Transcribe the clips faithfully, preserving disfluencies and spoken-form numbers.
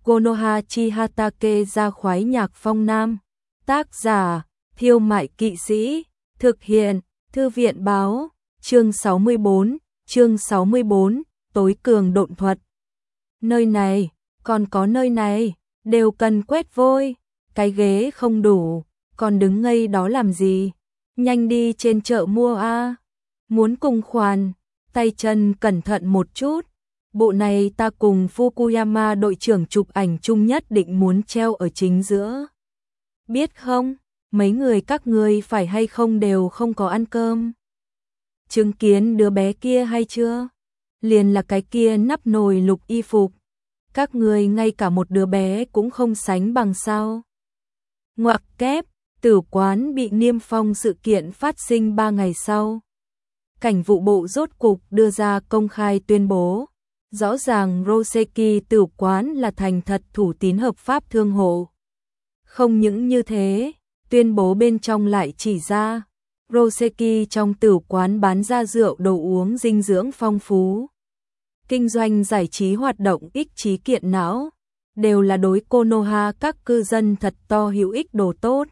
Konoha chi Hatake ra khoái nhạc phong nam. Tác giả, Thiêu Mại Kỵ Sĩ. Thực hiện, Thư viện báo. Chương sáu mươi bốn, chương sáu mươi bốn, tối cường độn thuật. Nơi này, còn có nơi này, đều cần quét vôi. Cái ghế không đủ, còn đứng ngây đó làm gì? Nhanh đi trên chợ mua a. Muốn cùng khoản, tay chân cẩn thận một chút. Bộ này ta cùng Fukuyama đội trưởng chụp ảnh chung, nhất định muốn treo ở chính giữa. Biết không, mấy người các ngươi phải hay không đều không có ăn cơm. Chứng kiến đứa bé kia hay chưa? Liền là cái kia nắp nồi lục y phục. Các ngươi ngay cả một đứa bé cũng không sánh bằng sao? Ngoặc kép, tử quán bị niêm phong sự kiện phát sinh ba ngày sau. Cảnh vụ bộ rốt cục đưa ra công khai tuyên bố. Rõ ràng Roseki tử quán là thành thật thủ tín hợp pháp thương hộ. Không những như thế, tuyên bố bên trong lại chỉ ra, Roseki trong tử quán bán ra rượu đồ uống dinh dưỡng phong phú. Kinh doanh giải trí hoạt động ích trí kiện não, đều là đối Konoha các cư dân thật to hữu ích đồ tốt.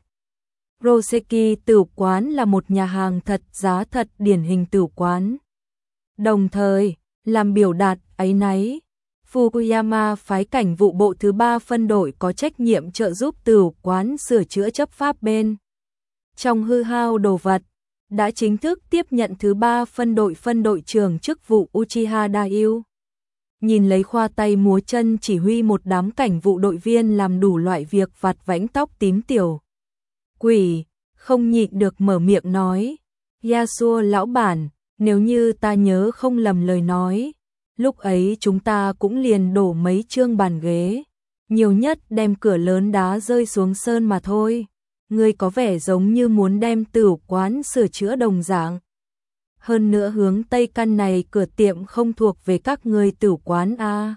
Roseki tử quán là một nhà hàng thật giá thật điển hình tử quán. Đồng thời, làm biểu đạt áy náy, Fukuyama phái cảnh vụ bộ thứ ba phân đội có trách nhiệm trợ giúp tử quán sửa chữa chấp pháp bên trong hư hao đồ vật, đã chính thức tiếp nhận thứ ba phân đội phân đội trưởng chức vụ Uchiha Daioh. Nhìn lấy khoa tay múa chân chỉ huy một đám cảnh vụ đội viên làm đủ loại việc vặt vãnh tóc tím tiểu quỷ, không nhịn được mở miệng nói, Yasuo lão bản, nếu như ta nhớ không lầm lời nói, lúc ấy chúng ta cũng liền đổ mấy chương bàn ghế, nhiều nhất đem cửa lớn đá rơi xuống sơn mà thôi. Ngươi có vẻ giống như muốn đem tử quán sửa chữa đồng dạng. Hơn nữa hướng tây căn này cửa tiệm không thuộc về các ngươi tử quán a.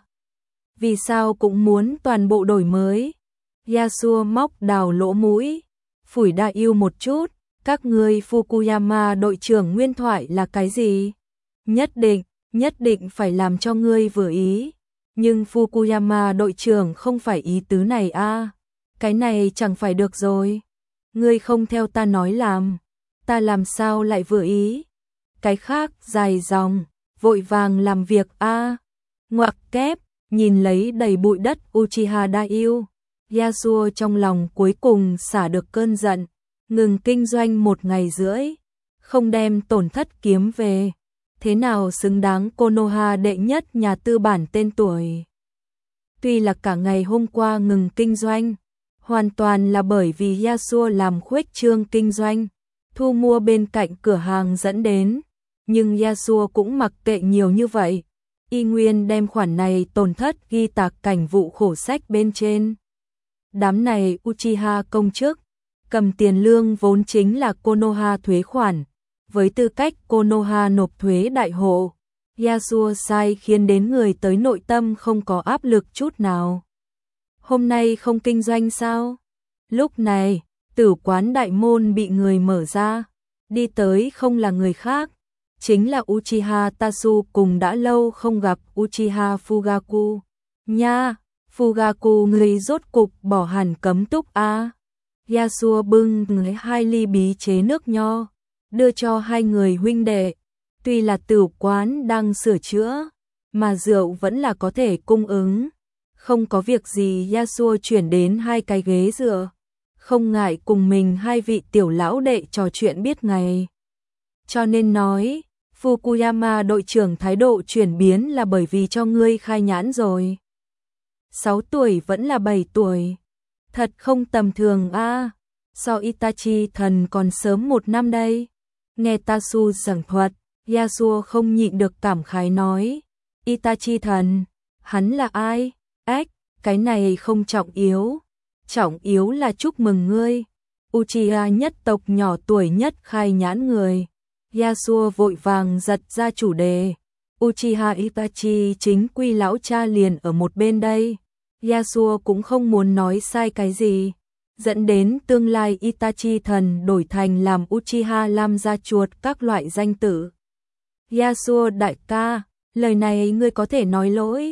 Vì sao cũng muốn toàn bộ đổi mới? Yasuo móc đào lỗ mũi, phủi Daioh một chút, các ngươi Fukuyama đội trưởng nguyên thoại là cái gì? Nhất định, nhất định phải làm cho ngươi vừa ý. Nhưng Fukuyama đội trưởng không phải ý tứ này a. Cái này chẳng phải được rồi. Ngươi không theo ta nói làm, ta làm sao lại vừa ý? Cái khác dài dòng, vội vàng làm việc a. Ngoặc kép, nhìn lấy đầy bụi đất Uchiha Daioh, Yasuo trong lòng cuối cùng xả được cơn giận, ngừng kinh doanh một ngày rưỡi, không đem tổn thất kiếm về. Thế nào xứng đáng Konoha đệ nhất nhà tư bản tên tuổi? Tuy là cả ngày hôm qua ngừng kinh doanh, hoàn toàn là bởi vì Yasuo làm khuếch trương kinh doanh, thu mua bên cạnh cửa hàng dẫn đến, nhưng Yasuo cũng mặc kệ nhiều như vậy, y nguyên đem khoản này tổn thất ghi tạc cảnh vụ khổ sách bên trên. Đám này Uchiha công chức, cầm tiền lương vốn chính là Konoha thuế khoản, với tư cách Konoha nộp thuế đại hộ, Yasuo sai khiến đến người tới nội tâm không có áp lực chút nào. Hôm nay không kinh doanh sao? Lúc này, tử quán đại môn bị người mở ra, đi tới không là người khác, chính là Uchiha Tatsu cùng đã lâu không gặp Uchiha Fugaku. Nha, Fugaku người rốt cục bỏ hẳn cấm túc a. Yasuo bưng người hai ly bí chế nước nho, đưa cho hai người huynh đệ. Tuy là tử quán đang sửa chữa, mà rượu vẫn là có thể cung ứng. Không có việc gì Yasuo chuyển đến hai cái ghế dựa, không ngại cùng mình hai vị tiểu lão đệ trò chuyện biết ngày. Cho nên nói, Fukuyama đội trưởng thái độ chuyển biến là bởi vì cho ngươi khai nhãn rồi. Sáu tuổi vẫn là bảy tuổi. Thật không tầm thường a. So Itachi thần còn sớm một năm đây. Nghe Tatsu giảng thuật, Yasuo không nhịn được cảm khái nói, Itachi thần, hắn là ai? Ách, cái này không trọng yếu. Trọng yếu là chúc mừng ngươi. Uchiha nhất tộc nhỏ tuổi nhất khai nhãn người. Yasuo vội vàng giật ra chủ đề. Uchiha Itachi chính quy lão cha liền ở một bên đây. Yasuo cũng không muốn nói sai cái gì, dẫn đến tương lai Itachi thần đổi thành làm Uchiha Lam gia chuột các loại danh tử. Yasuo đại ca, lời này ngươi có thể nói lỗi.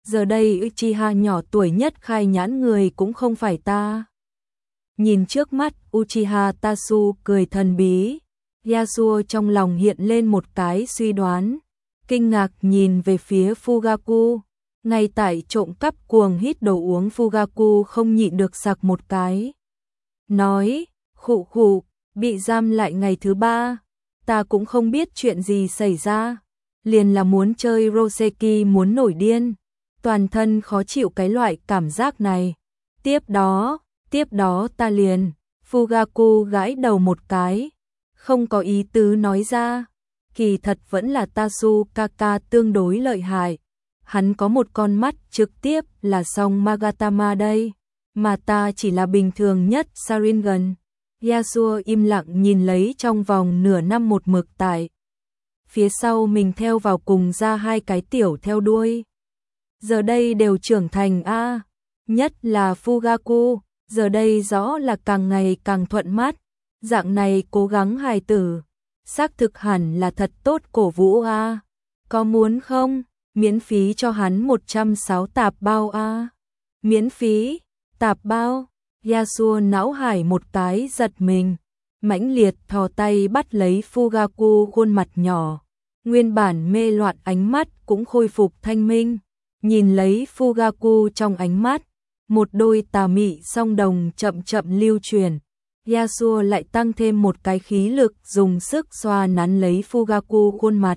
giờ đây Uchiha nhỏ tuổi nhất khai nhãn người cũng không phải ta. Nhìn trước mắt Uchiha Tatsu cười thần bí, Yasuo trong lòng hiện lên một cái suy đoán, kinh ngạc nhìn về phía Fugaku, ngay tại trộm cắp cuồng hít đồ uống Fugaku không nhịn được sặc một cái. Nói, khụ khụ, bị giam lại ngày thứ ba, ta cũng không biết chuyện gì xảy ra, liền là muốn chơi Roseki muốn nổi điên, toàn thân khó chịu cái loại cảm giác này. Tiếp đó, tiếp đó ta liền, Fugaku gãi đầu một cái, không có ý tứ nói ra, kỳ thật vẫn là Tatsu Kaka tương đối lợi hại, hắn có một con mắt trực tiếp là song Magatama đây, mà ta chỉ là bình thường nhất Sharingan. Yasuo im lặng nhìn lấy trong vòng nửa năm một mực tại phía sau mình theo vào cùng ra hai cái tiểu theo đuôi. Giờ đây đều trưởng thành a, nhất là Fugaku, giờ đây rõ là càng ngày càng thuận mắt, dạng này cố gắng hài tử, xác thực hẳn là thật tốt cổ vũ a. Có muốn không? Miễn phí cho hắn một trăm sáu tạp bao a. Miễn phí, tạp bao. Yasuo não hải một cái giật mình, mãnh liệt thò tay bắt lấy Fugaku khuôn mặt nhỏ, nguyên bản mê loạn ánh mắt cũng khôi phục thanh minh, nhìn lấy Fugaku trong ánh mắt, một đôi tà mị song đồng chậm chậm lưu truyền. Yasuo lại tăng thêm một cái khí lực dùng sức xoa nắn lấy Fugaku khuôn mặt.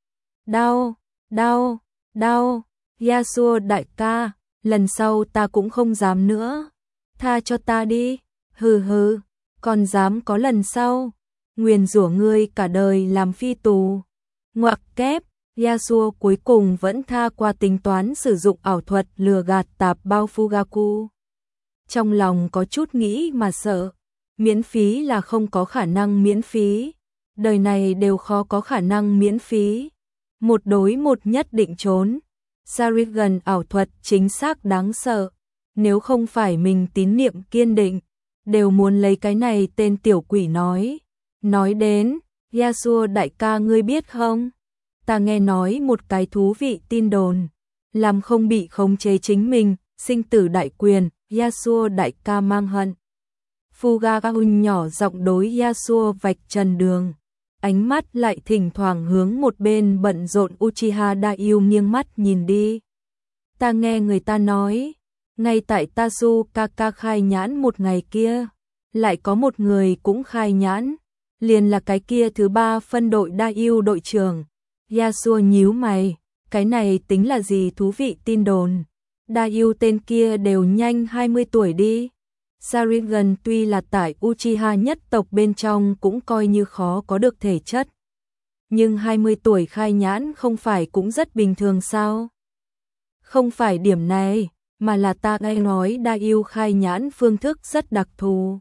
Đau, đau, đau, Yasuo đại ca, lần sau ta cũng không dám nữa. Tha cho ta đi, hừ hừ, còn dám có lần sau, nguyền rủa ngươi cả đời làm phi tù. Ngoặc kép, Yasuo cuối cùng vẫn tha qua tính toán sử dụng ảo thuật lừa gạt tạp bao Fugaku. Trong lòng có chút nghĩ mà sợ, miễn phí là không có khả năng miễn phí, đời này đều khó có khả năng miễn phí. Một đối một nhất định trốn, Sharingan ảo thuật chính xác đáng sợ. Nếu không phải mình tín niệm kiên định, đều muốn lấy cái này tên tiểu quỷ nói. Nói đến, Yasuo đại ca ngươi biết không? Ta nghe nói một cái thú vị tin đồn, làm không bị khống chế chính mình, sinh tử đại quyền, Yasuo đại ca mang hận. Fugaku nhỏ giọng đối Yasuo vạch trần đường, ánh mắt lại thỉnh thoảng hướng một bên bận rộn Uchiha Daioh nghiêng mắt nhìn đi. Ta nghe người ta nói, ngay tại Tatsu Kaka khai nhãn một ngày kia, lại có một người cũng khai nhãn, liền là cái kia thứ ba phân đội Daioh đội trưởng. Yasuo nhíu mày, cái này tính là gì thú vị tin đồn? Daioh tên kia đều nhanh hai mươi tuổi đi. Sharingan tuy là tại Uchiha nhất tộc bên trong cũng coi như khó có được thể chất, nhưng hai mươi tuổi khai nhãn không phải cũng rất bình thường sao? Không phải điểm này, mà là ta nghe nói Daioh khai nhãn phương thức rất đặc thù.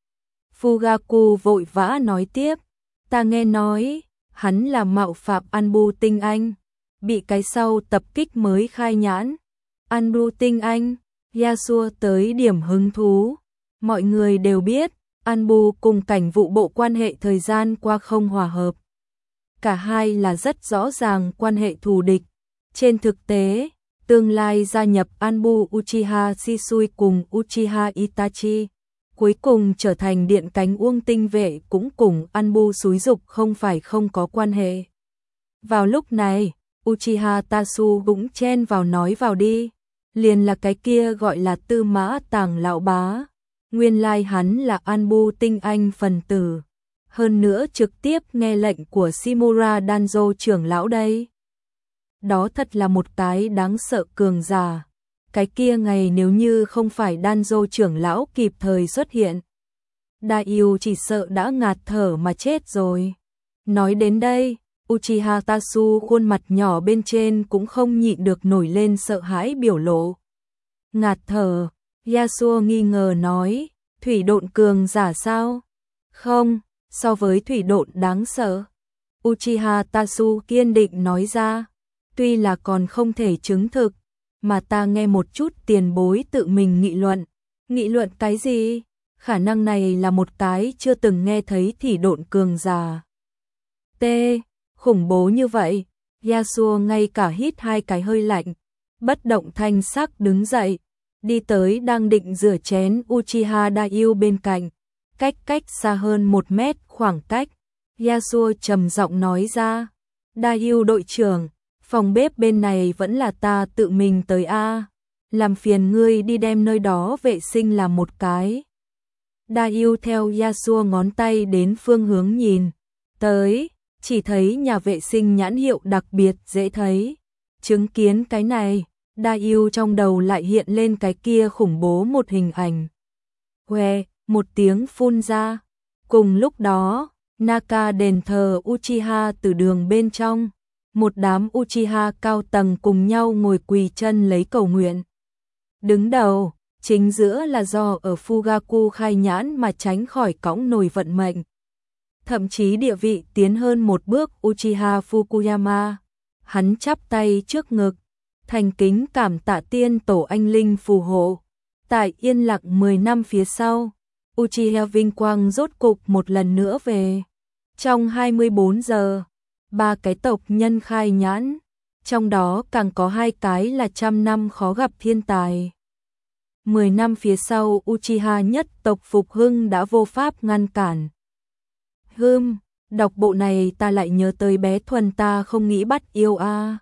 Fugaku vội vã nói tiếp, ta nghe nói, hắn là mạo phạm Anbu tinh anh, bị cái sau tập kích mới khai nhãn. Anbu tinh anh, Yasuo tới điểm hứng thú, mọi người đều biết, Anbu cùng cảnh vụ bộ quan hệ thời gian qua không hòa hợp. Cả hai là rất rõ ràng quan hệ thù địch, trên thực tế, tương lai gia nhập Anbu Uchiha Shisui cùng Uchiha Itachi, cuối cùng trở thành điện cánh Uông tinh vệ cũng cùng Anbu xúi dục không phải không có quan hệ. Vào lúc này, Uchiha Tatsu cũng chen vào nói vào đi, liền là cái kia gọi là Tư Mã Tàng lão bá, nguyên lai hắn là Anbu tinh anh phần tử, hơn nữa trực tiếp nghe lệnh của Shimura Danzo trưởng lão đây. Đó thật là một cái đáng sợ cường giả. Cái kia ngày nếu như không phải Danzo trưởng lão kịp thời xuất hiện, Daioh chỉ sợ đã ngạt thở mà chết rồi. Nói đến đây, Uchiha Tatsu khuôn mặt nhỏ bên trên cũng không nhịn được nổi lên sợ hãi biểu lộ. Ngạt thở, Yasuo nghi ngờ nói, thủy độn cường giả sao? Không, so với thủy độn đáng sợ. Uchiha Tatsu kiên định nói ra, tuy là còn không thể chứng thực, mà ta nghe một chút tiền bối tự mình nghị luận. Nghị luận cái gì? Khả năng này là một cái chưa từng nghe thấy thủy độn cường giả. T, khủng bố như vậy, Yasuo ngay cả hít hai cái hơi lạnh, bất động thanh sắc đứng dậy, đi tới đang định rửa chén Uchiha Daioh bên cạnh, cách cách xa hơn một mét khoảng cách. Yasuo trầm giọng nói ra, Daioh đội trưởng, phòng bếp bên này vẫn là ta tự mình tới a, làm phiền ngươi đi đem nơi đó vệ sinh làm một cái. Daioh theo Yasuo ngón tay đến phương hướng nhìn tới, chỉ thấy nhà vệ sinh nhãn hiệu đặc biệt dễ thấy. Chứng kiến cái này, Daioh trong đầu lại hiện lên cái kia khủng bố một hình ảnh. Hoe, một tiếng phun ra. Cùng lúc đó, Naka đền thờ Uchiha từ đường bên trong, một đám Uchiha cao tầng cùng nhau ngồi quỳ chân lấy cầu nguyện. Đứng đầu, chính giữa là do ở Fugaku khai nhãn mà tránh khỏi cõng nồi vận mệnh. Thậm chí địa vị tiến hơn một bước Uchiha Fukuyama. Hắn chắp tay trước ngực, thành kính cảm tạ tiên tổ anh linh phù hộ. Tại yên lặng mười năm phía sau, Uchiha vinh quang rốt cục một lần nữa về. Trong hai mươi bốn giờ, ba cái tộc nhân khai nhãn, trong đó càng có hai cái là trăm năm khó gặp thiên tài. Mười năm phía sau Uchiha nhất tộc phục hưng đã vô pháp ngăn cản. Hừm, đọc bộ này ta lại nhớ tới bé Thuần ta không nghĩ bắt yêu a.